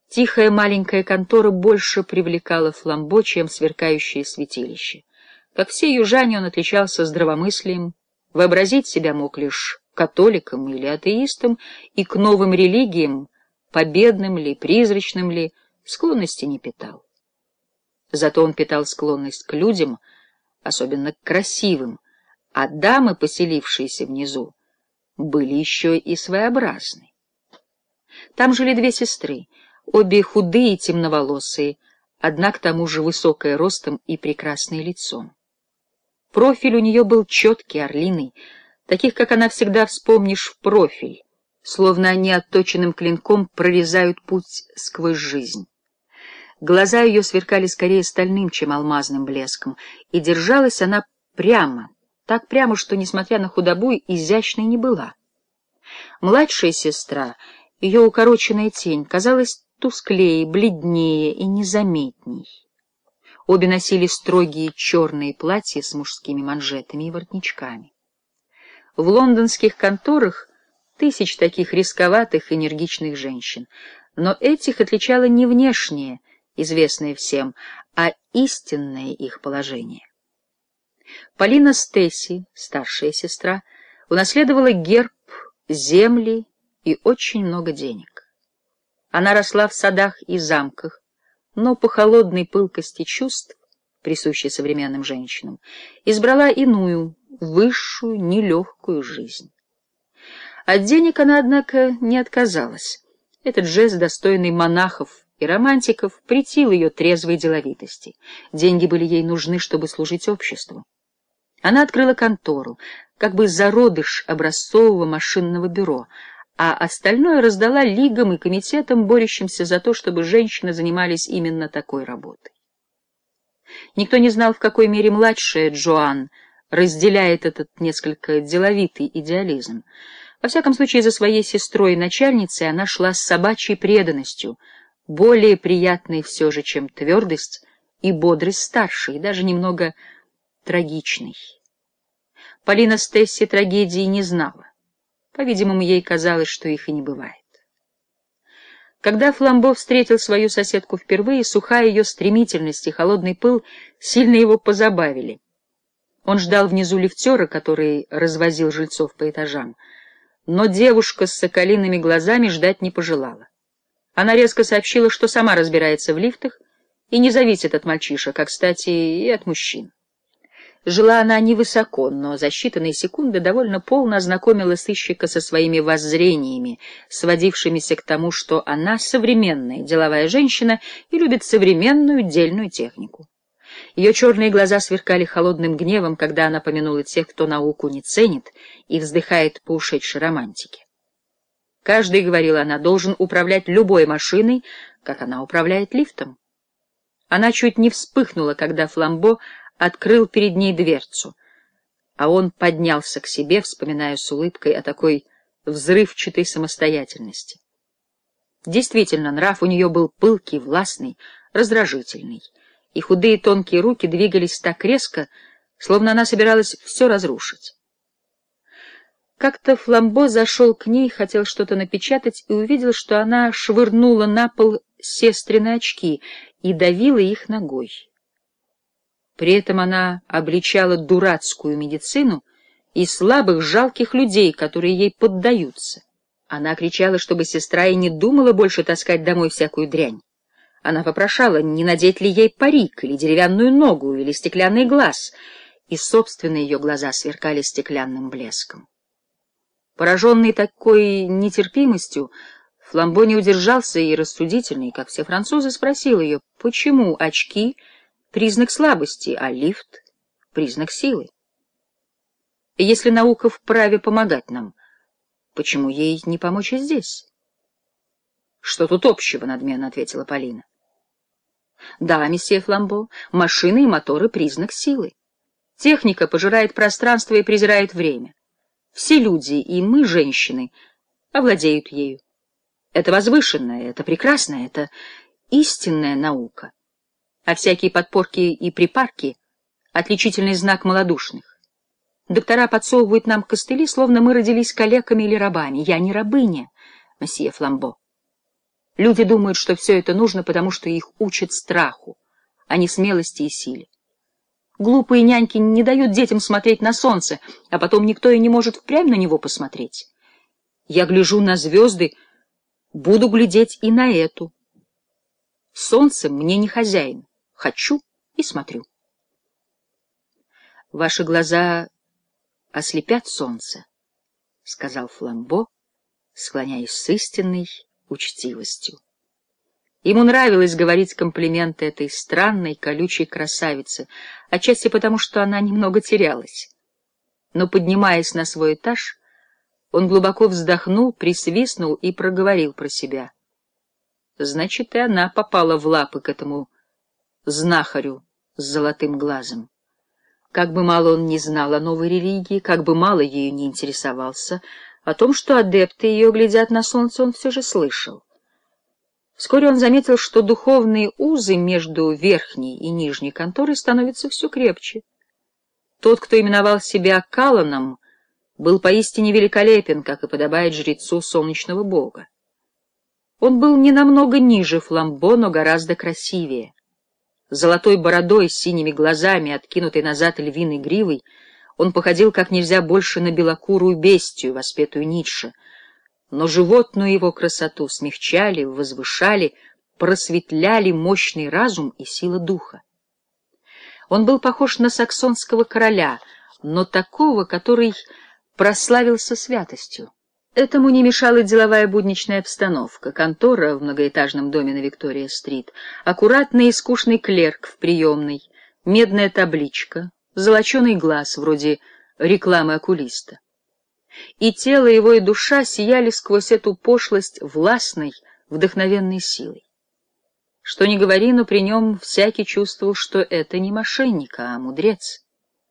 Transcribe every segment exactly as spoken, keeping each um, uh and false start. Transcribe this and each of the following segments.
Тихая маленькая контора больше привлекала Фламбо, чем сверкающее святилище. Как все южане, он отличался здравомыслием, вообразить себя мог лишь католиком или атеистом, и к новым религиям, победным ли, призрачным ли, склонности не питал. Зато он питал склонность к людям, особенно к красивым, а дамы, поселившиеся внизу, были еще и своеобразны. Там жили две сестры, обе худые и темноволосые, одна к тому же высокая ростом и прекрасной лицом. Профиль у нее был четкий, орлиный, таких, как она, всегда вспомнишь в профиль, словно они отточенным клинком прорезают путь сквозь жизнь. Глаза ее сверкали скорее стальным, чем алмазным блеском, и держалась она прямо, так прямо, что, несмотря на худобу, изящной не была. Младшая сестра, ее укороченная тень, казалась тусклее, бледнее и незаметней. Обе носили строгие черные платья с мужскими манжетами и воротничками. В лондонских конторах тысяч таких рисковатых, энергичных женщин, но этих отличало не внешнее, известное всем, а истинное их положение. Полина Стесси, старшая сестра, унаследовала герб, земли и очень много денег. Она росла в садах и замках, но по холодной пылкости чувств, присущей современным женщинам, избрала иную, высшую, нелегкую жизнь. От денег она, однако, не отказалась. Этот жест, достойный монахов и романтиков, претил ее трезвой деловитости. Деньги были ей нужны, чтобы служить обществу. Она открыла контору, как бы зародыш образцового машинного бюро, а остальное раздала лигам и комитетам, борющимся за то, чтобы женщины занимались именно такой работой. Никто не знал, в какой мере младшая Джоан разделяет этот несколько деловитый идеализм. Во всяком случае, за своей сестрой и начальницей она шла с собачьей преданностью, более приятной все же, чем твердость и бодрость старшей, и даже немного трагичной. Полина Стесси трагедии не знала. По-видимому, ей казалось, что их и не бывает. Когда Фламбо встретил свою соседку впервые, сухая ее стремительность и холодный пыл сильно его позабавили. Он ждал внизу лифтера, который развозил жильцов по этажам, но девушка с соколиными глазами ждать не пожелала. Она резко сообщила, что сама разбирается в лифтах и не зависит от мальчишек, а, кстати, и от мужчин. Жила она невысоко, но за считанные секунды довольно полно ознакомила сыщика со своими воззрениями, сводившимися к тому, что она современная деловая женщина и любит современную дельную технику. Ее черные глаза сверкали холодным гневом, когда она помянула тех, кто науку не ценит и вздыхает по ушедшей романтике. Каждый, говорила она, должен управлять любой машиной, как она управляет лифтом. Она чуть не вспыхнула, когда Фламбо открыл перед ней дверцу, а он поднялся к себе, вспоминая с улыбкой о такой взрывчатой самостоятельности. Действительно, нрав у нее был пылкий, властный, раздражительный, и худые тонкие руки двигались так резко, словно она собиралась все разрушить. Как-то Фламбо зашел к ней, хотел что-то напечатать и увидел, что она швырнула на пол сестрины очки и давила их ногой. При этом она обличала дурацкую медицину и слабых, жалких людей, которые ей поддаются. Она кричала, чтобы сестра и не думала больше таскать домой всякую дрянь. Она попрошала, не надеть ли ей парик, или деревянную ногу, или стеклянный глаз, и собственные ее глаза сверкали стеклянным блеском. Пораженный такой нетерпимостью, Фламбо не удержался и рассудительный, как все французы, спросил ее, почему очки — признак слабости, а лифт — признак силы. И если наука вправе помогать нам, почему ей не помочь и здесь? — Что тут общего? — надменно ответила Полина. — Да, месье Фламбо, машины и моторы — признак силы. Техника пожирает пространство и презирает время. Все люди, и мы, женщины, овладеют ею. Это возвышенная, это прекрасная, это истинная наука. А всякие подпорки и припарки — отличительный знак малодушных. Доктора подсовывают нам костыли, словно мы родились калеками или рабами. Я не рабыня, месье Фламбо. Люди думают, что все это нужно, потому что их учат страху, а не смелости и силе. Глупые няньки не дают детям смотреть на солнце, а потом никто и не может впрямь на него посмотреть. Я гляжу на звезды, буду глядеть и на эту. Солнце мне не хозяин, хочу и смотрю. Ваши глаза ослепят солнце, — сказал Фламбо, склоняясь с истинной учтивостью. Ему нравилось говорить комплименты этой странной, колючей красавице, отчасти потому, что она немного терялась. Но, поднимаясь на свой этаж, он глубоко вздохнул, присвистнул и проговорил про себя. Значит, и она попала в лапы к этому знахарю с золотым глазом. Как бы мало он ни знал о новой религии, как бы мало ею не интересовался, о том, что адепты ее глядят на солнце, он все же слышал. Вскоре он заметил, что духовные узы между верхней и нижней конторой становятся все крепче. Тот, кто именовал себя Каланом, был поистине великолепен, как и подобает жрецу солнечного бога. Он был не намного ниже Фламбо, но гораздо красивее. Золотой бородой, с синими глазами, откинутой назад львиной гривой, он походил как нельзя больше на белокурую бестию, воспетую Ницше, но животную его красоту смягчали, возвышали, просветляли мощный разум и сила духа. Он был похож на саксонского короля, но такого, который прославился святостью. Этому не мешала деловая будничная обстановка, контора в многоэтажном доме на Виктория-стрит, аккуратный и скучный клерк в приемной, медная табличка, золоченый глаз, вроде рекламы окулиста. И тело его, и душа сияли сквозь эту пошлость властной, вдохновенной силой. Что ни говори, но при нем всякий чувствовал, что это не мошенник, а мудрец.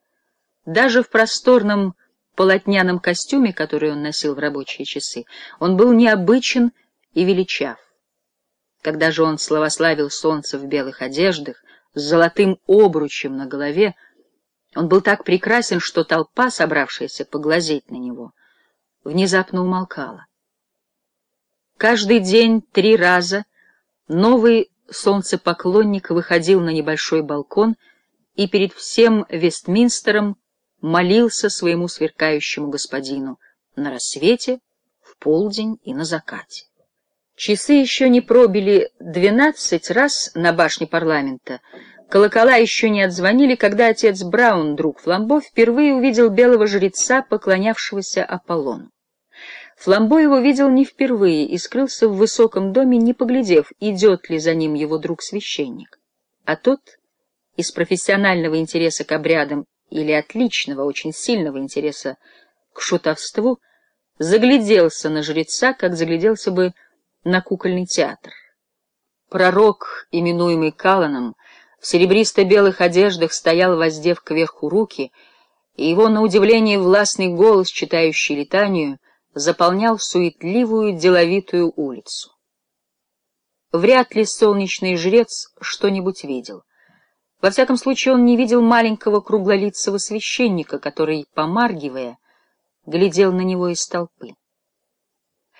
Даже в просторном полотняном костюме, который он носил в рабочие часы, он был необычен и величав. Когда же он славославил солнце в белых одеждах, с золотым обручем на голове, он был так прекрасен, что толпа, собравшаяся поглазеть на него, внезапно умолкала. Каждый день три раза новый солнцепоклонник выходил на небольшой балкон и перед всем Вестминстером молился своему сверкающему господину на рассвете, в полдень и на закате. Часы еще не пробили двенадцать раз на башне парламента, колокола еще не отзвонили, когда отец Браун, друг Фламбо, впервые увидел белого жреца, поклонявшегося Аполлону. Фламбо его видел не впервые и скрылся в высоком доме, не поглядев, идет ли за ним его друг-священник. А тот, из профессионального интереса к обрядам или отличного, очень сильного интереса к шутовству, загляделся на жреца, как загляделся бы на кукольный театр. Пророк, именуемый Каланом, в серебристо-белых одеждах стоял, воздев кверху руки, и его, на удивление, властный голос, читающий литанию, заполнял суетливую, деловитую улицу. Вряд ли солнечный жрец что-нибудь видел. Во всяком случае, он не видел маленького круглолицего священника, который, помаргивая, глядел на него из толпы.